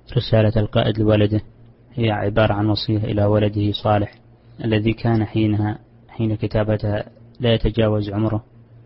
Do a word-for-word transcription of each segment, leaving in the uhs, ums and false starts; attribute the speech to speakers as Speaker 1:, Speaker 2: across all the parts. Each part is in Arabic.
Speaker 1: رسالة القائد لولده هي عبارة عن وصية إلى ولده صالح الذي كان حينها حين كتابتها لا يتجاوز عمره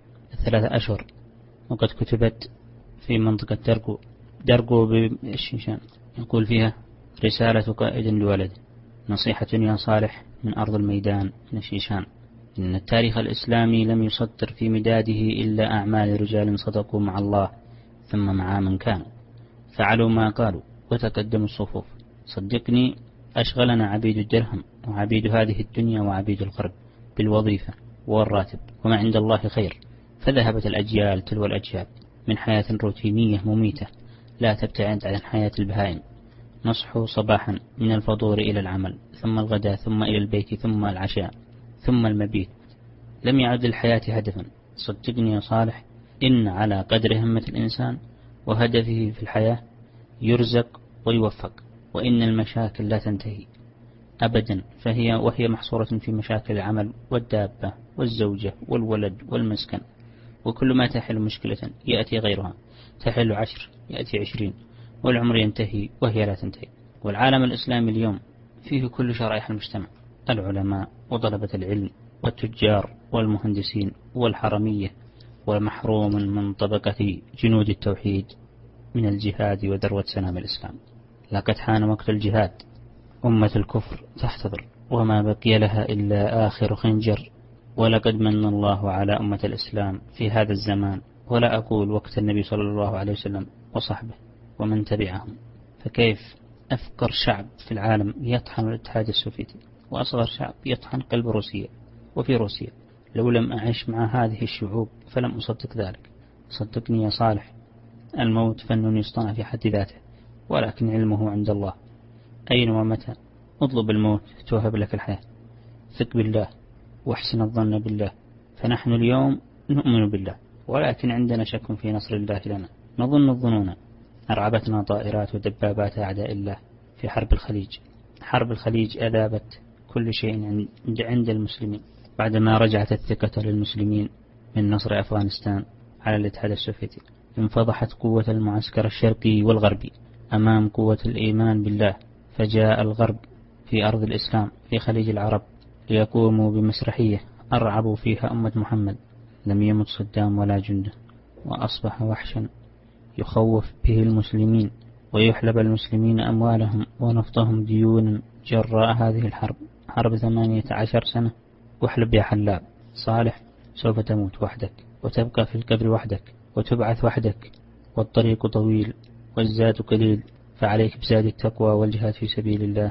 Speaker 1: ثلاثة أشهر، وقد كتبت في منطقة درقو درقو بالشيشان. يقول فيها: رسالة قائد لولده، نصيحة يا صالح من أرض الميدان من الشيشان. إن التاريخ الإسلامي لم يسطر في مداده إلا أعمال رجال صدقوا مع الله ثم مع من كانوا، فعلوا ما قالوا وتقدموا الصفوف. صدقني أشغلنا عبيد الدرهم وعبيد هذه الدنيا وعبيد الغرب بالوظيفة والراتب، وما عند الله خير. فذهبت الأجيال تلو الأجيال من حياة روتينية مميتة لا تبتعد عن حياة البهائم. نصحوا صباحا من الفطور إلى العمل، ثم الغداء، ثم إلى البيت، ثم العشاء، ثم المبيت. لم يعد للحياة هدفا. صدقني يا صالح، إن على قدر همة الإنسان وهدفه في الحياة يرزق ويوفق، وإن المشاكل لا تنتهي أبدا، فهي وهي محصورة في مشاكل العمل والدابة والزوجة والولد والمسكن. وكل ما تحل مشكلة يأتي غيرها، تحل عشر يأتي عشرين، والعمر ينتهي وهي لا تنتهي. والعالم الإسلامي اليوم فيه كل شرائح المجتمع: العلماء وطلبة العلم والتجار والمهندسين والحرمية، ومحروم من طبقة جنود التوحيد من الجهاد وذروة سنام الإسلام. لقد حان وقت الجهاد. أمة الكفر تحتضر وما بقي لها إلا آخر خنجر. ولقد من الله على أمة الإسلام في هذا الزمان، ولا أقول وقت النبي صلى الله عليه وسلم وصحبه ومن تبعهم. فكيف أفقر شعب في العالم يطحن الاتحاد السوفيتي، وأصغر شعب يطحن قلب روسيا وفي روسيا؟ لو لم أعيش مع هذه الشعوب فلم أصدق ذلك. صدقني يا صالح، الموت فن يصطنع في حد ذاته، ولكن علمه عند الله. أين ومتى اطلب الموت توهب لك الحياة. ثق بالله واحسن الظن بالله، فنحن اليوم نؤمن بالله، ولكن عندنا شك في نصر الله لنا. نظن الظنون. أرعبتنا طائرات ودبابات أعداء الله في حرب الخليج. حرب الخليج أذابت كل شيء عند المسلمين. بعدما رجعت الثقة للمسلمين من نصر أفغانستان على الاتحاد السوفيتي، انفضحت قوة المعسكر الشرقي والغربي أمام قوة الإيمان بالله. فجاء الغرب في أرض الإسلام في خليج العرب ليقوموا بمسرحية أرعبوا فيها أمة محمد. لم يمت صدام ولا جنده، وأصبح وحشا يخوف به المسلمين، ويحلب المسلمين أموالهم ونفطهم ديونا جراء هذه الحرب، حرب ثمانية عشر سنة. واحلب يا حلاب. صالح، سوف تموت وحدك، وتبقى في القبر وحدك، وتبعث وحدك، والطريق طويل والزاد قليل. فعليك بزاد التقوى والجهاد في سبيل الله،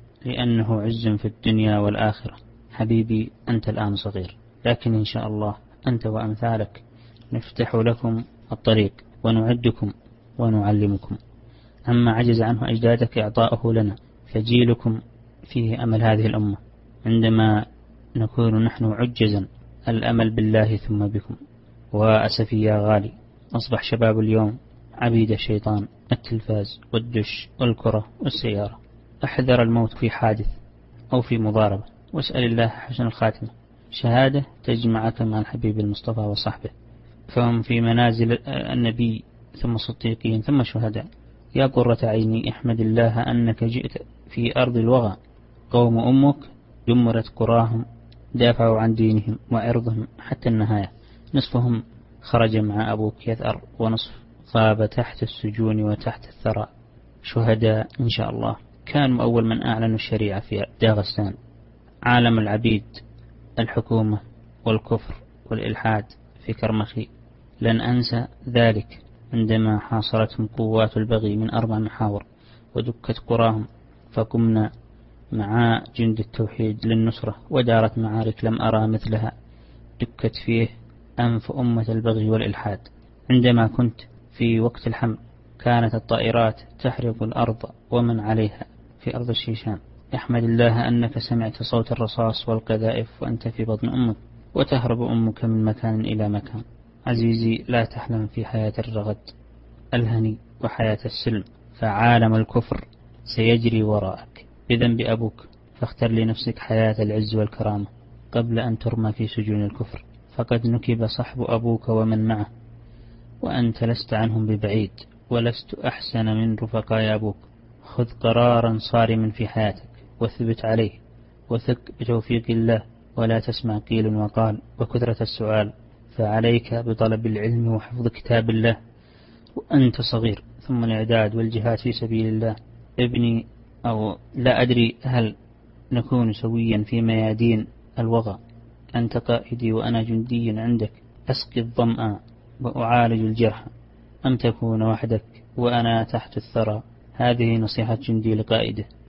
Speaker 1: لأنه عز في الدنيا والآخرة. حبيبي، أنت الآن صغير، لكن إن شاء الله أنت وأمثالك نفتح لكم الطريق ونعدكم ونعلمكم عما عجز عنه أجدادك إعطاؤه لنا. فجيلكم فيه أمل هذه الأمة. عندما نكون نحن عجزا الأمل بالله ثم بكم. وأسفي يا غالي، أصبح شباب اليوم عبيد الشيطان، التلفاز والدش والكرة والسيارة. أحذر الموت في حادث أو في مضاربة، واسأل الله حسن الخاتمة. شهادة تجمعك مع الحبيب المصطفى وصحبه، فهم في منازل النبي ثم الصديقين ثم الشهداء. يا قرة عيني، احمد الله أنك جئت في أرض الوغى. قوم أمك دمرت قراهم، دافعوا عن دينهم وعرضهم حتى النهاية. نصفهم خرج مع أبوك يثأر، ونصف غاب تحت السجون وتحت الثرى. شهداء إن شاء الله. كانوا أول من أعلنوا الشريعة في داغستان. عالم العبيد، الحكومة والكفر والإلحاد في كرمخي. لن أنسى ذلك عندما حاصرتهم قوات البغي من أربع محاور ودكت قراهم، فقمنا مع جند التوحيد للنصرة، ودارت معارك لم أرى مثلها دكت فيه أنف أمة البغي والإلحاد. عندما كنت في وقت الحمل كانت الطائرات تحرق الأرض ومن عليها في أرض الشيشان. احمد الله أنك سمعت صوت الرصاص والقذائف وأنت في بطن أمك، وتهرب أمك من مكان إلى مكان. عزيزي، لا تحلم في حياة الرغد الهني وحياة السلم، فعالم الكفر سيجري وراءك بذنب أبوك. فاختر لنفسك حياة العز والكرامة قبل أن ترمى في سجون الكفر. فقد نكب صحب أبوك ومن معه، وأنت لست عنهم ببعيد، ولست أحسن من رفقاء أبوك. خذ قرارا صارما في حياتك واثبت عليه، وثق بتوفيق الله، ولا تسمع قيل وقال وكثرة السؤال، فعليك بطلب العلم وحفظ كتاب الله وأنت صغير، ثم الإعداد والجهاد في سبيل الله. ابني، أو لا أدري هل نكون سويا في ميادين الوغى، أنت قائدي وأنا جندي عندك، أسقي الظمأ وأعالج الجرح، أم تكون وحدك وأنا تحت الثرى. هذه نصيحة جندي لقائده.